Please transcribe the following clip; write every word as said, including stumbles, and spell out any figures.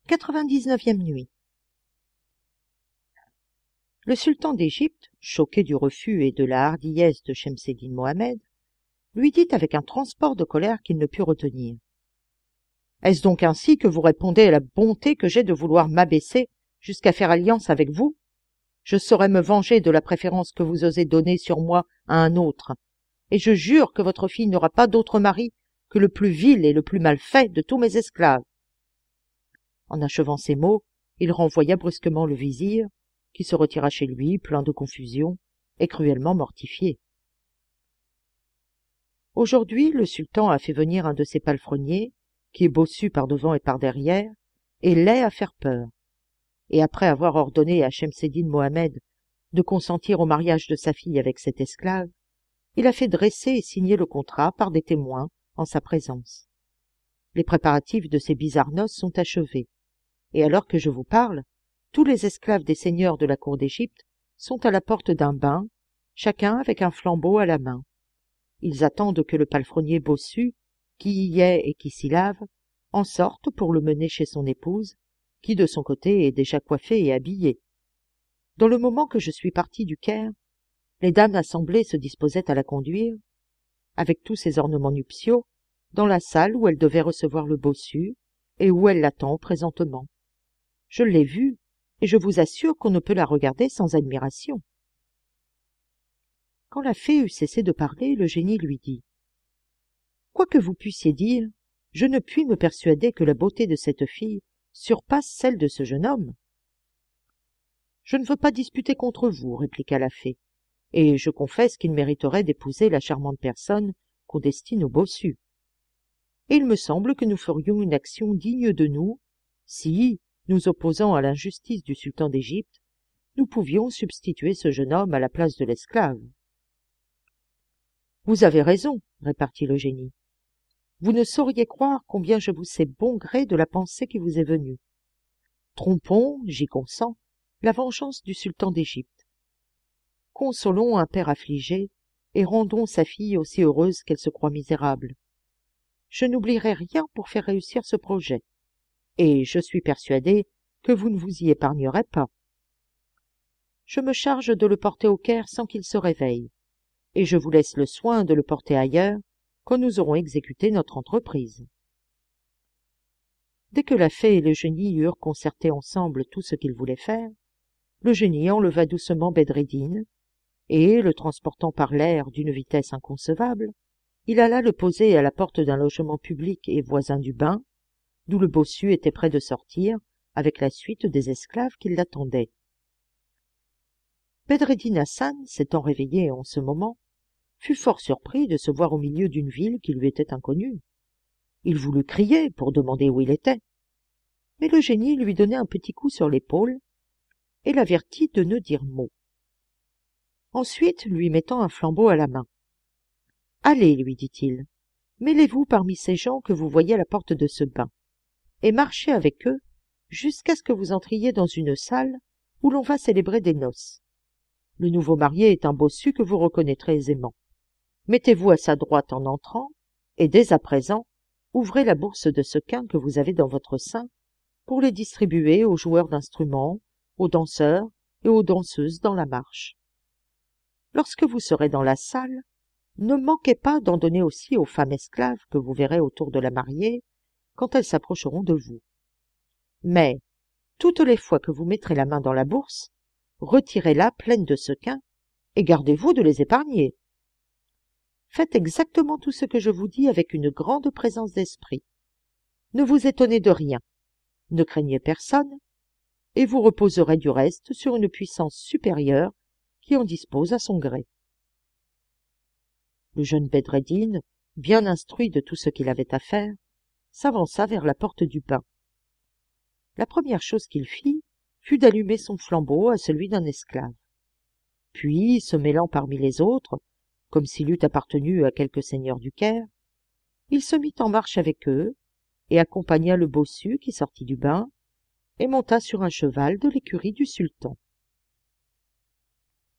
quatre-vingt-dix-neuvième nuit. Le sultan d'Égypte, choqué du refus et de la hardiesse de Shemseddin Mohammed, lui dit avec un transport de colère qu'il ne put retenir. « Est-ce donc ainsi que vous répondez à la bonté que j'ai de vouloir m'abaisser jusqu'à faire alliance avec vous? Je saurais me venger de la préférence que vous osez donner sur moi à un autre, et je jure que votre fille n'aura pas d'autre mari que le plus vil et le plus mal fait de tous mes esclaves. » En achevant ces mots, il renvoya brusquement le vizir, qui se retira chez lui, plein de confusion et cruellement mortifié. Aujourd'hui, le sultan a fait venir un de ses palefreniers, qui est bossu par devant et par derrière, et laid à faire peur. Et après avoir ordonné à Shemseddin Mohammed de consentir au mariage de sa fille avec cet esclave, il a fait dresser et signer le contrat par des témoins en sa présence. Les préparatifs de ces bizarres noces sont achevés, et alors que je vous parle, tous les esclaves des seigneurs de la cour d'Égypte sont à la porte d'un bain, chacun avec un flambeau à la main. Ils attendent que le palefrenier bossu, qui y est et qui s'y lave, en sorte pour le mener chez son épouse, qui de son côté est déjà coiffée et habillée. Dans le moment que je suis parti du Caire, les dames assemblées se disposaient à la conduire, avec tous ses ornements nuptiaux, dans la salle où elle devait recevoir le bossu et où elle l'attend présentement. Je l'ai vue, et je vous assure qu'on ne peut la regarder sans admiration. Quand la fée eut cessé de parler, le génie lui dit « Quoi que vous puissiez dire, je ne puis me persuader que la beauté de cette fille surpasse celle de ce jeune homme. »« Je ne veux pas disputer contre vous, » répliqua la fée, « et je confesse qu'il mériterait d'épouser la charmante personne qu'on destine au bossu. Et il me semble que nous ferions une action digne de nous si, nous opposant à l'injustice du sultan d'Égypte, nous pouvions substituer ce jeune homme à la place de l'esclave. »« Vous avez raison, » répartit le génie. « Vous ne sauriez croire combien je vous sais bon gré de la pensée qui vous est venue. Trompons, j'y consens, la vengeance du sultan d'Égypte. Consolons un père affligé et rendons sa fille aussi heureuse qu'elle se croit misérable. Je n'oublierai rien pour faire réussir ce projet, et je suis persuadé que vous ne vous y épargnerez pas. Je me charge de le porter au Caire sans qu'il se réveille, et je vous laisse le soin de le porter ailleurs quand nous aurons exécuté notre entreprise. » Dès que la fée et le génie eurent concerté ensemble tout ce qu'ils voulaient faire, le génie enleva doucement Bedreddin, et, le transportant par l'air d'une vitesse inconcevable, il alla le poser à la porte d'un logement public et voisin du bain, d'où le bossu était près de sortir, avec la suite des esclaves qui l'attendaient. Bedreddin Hassan, s'étant réveillé en ce moment, fut fort surpris de se voir au milieu d'une ville qui lui était inconnue. Il voulut crier pour demander où il était, mais le génie lui donna un petit coup sur l'épaule et l'avertit de ne dire mot. Ensuite, lui mettant un flambeau à la main, « Allez, lui dit-il, mêlez-vous parmi ces gens que vous voyez à la porte de ce bain, et marchez avec eux jusqu'à ce que vous entriez dans une salle où l'on va célébrer des noces. Le nouveau marié est un bossu que vous reconnaîtrez aisément. Mettez-vous à sa droite en entrant, et dès à présent, ouvrez la bourse de sequins que vous avez dans votre sein pour les distribuer aux joueurs d'instruments, aux danseurs et aux danseuses dans la marche. Lorsque vous serez dans la salle, ne manquez pas d'en donner aussi aux femmes esclaves que vous verrez autour de la mariée quand elles s'approcheront de vous. Mais, toutes les fois que vous mettrez la main dans la bourse, retirez-la pleine de sequins et gardez-vous de les épargner. Faites exactement tout ce que je vous dis avec une grande présence d'esprit. Ne vous étonnez de rien, ne craignez personne, et vous reposerez du reste sur une puissance supérieure qui en dispose à son gré. Le jeune Bedreddin, bien instruit de tout ce qu'il avait à faire, s'avança vers la porte du bain. La première chose qu'il fit fut d'allumer son flambeau à celui d'un esclave. Puis, se mêlant parmi les autres, comme s'il eût appartenu à quelque seigneur du Caire, il se mit en marche avec eux et accompagna le bossu qui sortit du bain et monta sur un cheval de l'écurie du sultan.